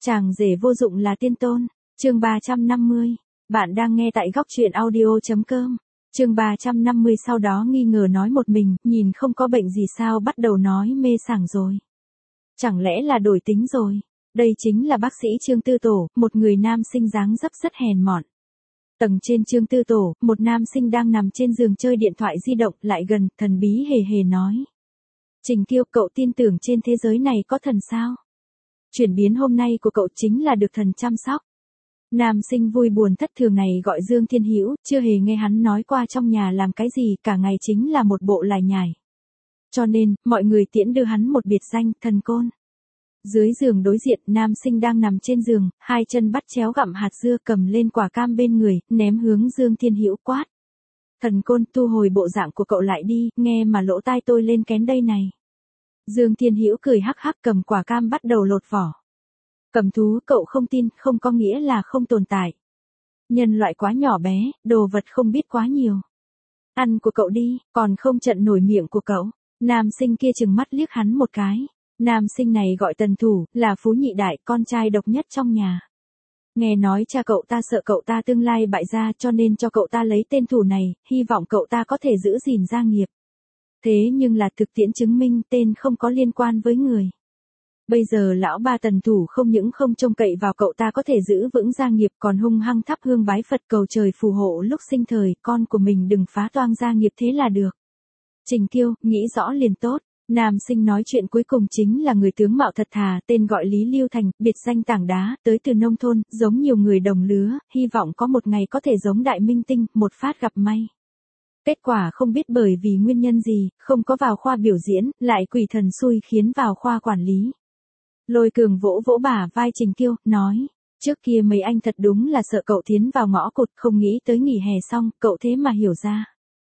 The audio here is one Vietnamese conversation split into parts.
Chàng rể vô dụng là tiên tôn. Chương 350. Bạn đang nghe tại góc truyện audio.com. Chương 350 sau đó nghi ngờ nói một mình, nhìn không có bệnh gì sao bắt đầu nói mê sảng rồi. Chẳng lẽ là đổi tính rồi? Đây chính là bác sĩ Trương Tư Tổ, một người nam sinh dáng dấp rất hèn mọn. Tầng trên Trương Tư Tổ, một nam sinh đang nằm trên giường chơi điện thoại di động lại gần, thần bí hề hề nói. Trình Kiêu, cậu tin tưởng trên thế giới này có thần sao? Chuyển biến hôm nay của cậu chính là được thần chăm sóc. Nam sinh vui buồn thất thường này gọi Dương Thiên Hữu, chưa hề nghe hắn nói qua trong nhà làm cái gì, cả ngày chính là một bộ lải nhải. Cho nên, mọi người tiễn đưa hắn một biệt danh, thần côn. Dưới giường đối diện, nam sinh đang nằm trên giường, hai chân bắt chéo gặm hạt dưa, cầm lên quả cam bên người, ném hướng Dương Thiên Hữu quát. Thần côn, thu hồi bộ dạng của cậu lại đi, nghe mà lỗ tai tôi lên kén đây này. Dương Thiên Hữu cười hắc hắc cầm quả cam bắt đầu lột vỏ. Cầm thú, cậu không tin, không có nghĩa là không tồn tại. Nhân loại quá nhỏ bé, đồ vật không biết quá nhiều. Ăn của cậu đi, còn không trận nổi miệng của cậu. Nam sinh kia trừng mắt liếc hắn một cái. Nam sinh này gọi Tần Thủ, là phú nhị đại, con trai độc nhất trong nhà. Nghe nói cha cậu ta sợ cậu ta tương lai bại gia cho nên cho cậu ta lấy tên Thủ này, hy vọng cậu ta có thể giữ gìn gia nghiệp. Thế nhưng là thực tiễn chứng minh tên không có liên quan với người. Bây giờ lão ba Tần Thủ không những không trông cậy vào cậu ta có thể giữ vững gia nghiệp còn hung hăng thắp hương bái Phật cầu trời phù hộ lúc sinh thời, con của mình đừng phá toang gia nghiệp thế là được. Trình Kiêu, nghĩ rõ liền tốt. Nam sinh nói chuyện cuối cùng chính là người tướng mạo thật thà, tên gọi Lý Lưu Thành, biệt danh Tảng Đá, tới từ nông thôn, giống nhiều người đồng lứa, hy vọng có một ngày có thể giống đại minh tinh, một phát gặp may. Kết quả không biết bởi vì nguyên nhân gì, không có vào khoa biểu diễn, lại quỷ thần xui khiến vào khoa quản lý. Lôi Cường vỗ vỗ bả vai Trình Kiêu, nói, trước kia mấy anh thật đúng là sợ cậu tiến vào ngõ cụt, không nghĩ tới nghỉ hè xong, cậu thế mà hiểu ra.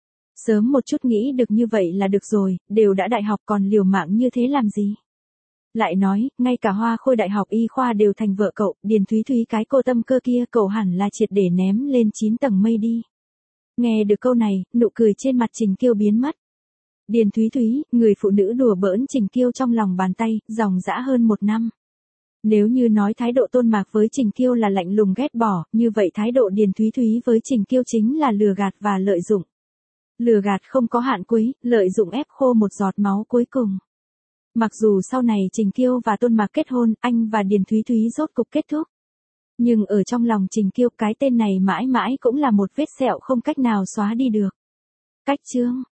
Sớm một chút nghĩ được như vậy là được rồi, đều đã đại học còn liều mạng như thế làm gì. Lại nói, ngay cả Hoa Khôi đại học y khoa đều thành vợ cậu, Điền Thúy Thúy cái cô tâm cơ kia cậu hẳn là triệt để ném lên 9 tầng mây đi. Nghe được câu này, nụ cười trên mặt Trình Kiêu biến mất. Điền Thúy Thúy, người phụ nữ đùa bỡn Trình Kiêu trong lòng bàn tay, dòng dã hơn 1 năm. Nếu như nói thái độ Tôn Mạc với Trình Kiêu là lạnh lùng ghét bỏ, như vậy thái độ Điền Thúy Thúy với Trình Kiêu chính là lừa gạt và lợi dụng. Lừa gạt không có hạn cuối, lợi dụng ép khô một giọt máu cuối cùng. Mặc dù sau này Trình Kiêu và Tôn Mạc kết hôn, anh và Điền Thúy Thúy rốt cục kết thúc. Nhưng ở trong lòng Trình Kiêu cái tên này mãi mãi cũng là một vết sẹo không cách nào xóa đi được. Cách chương.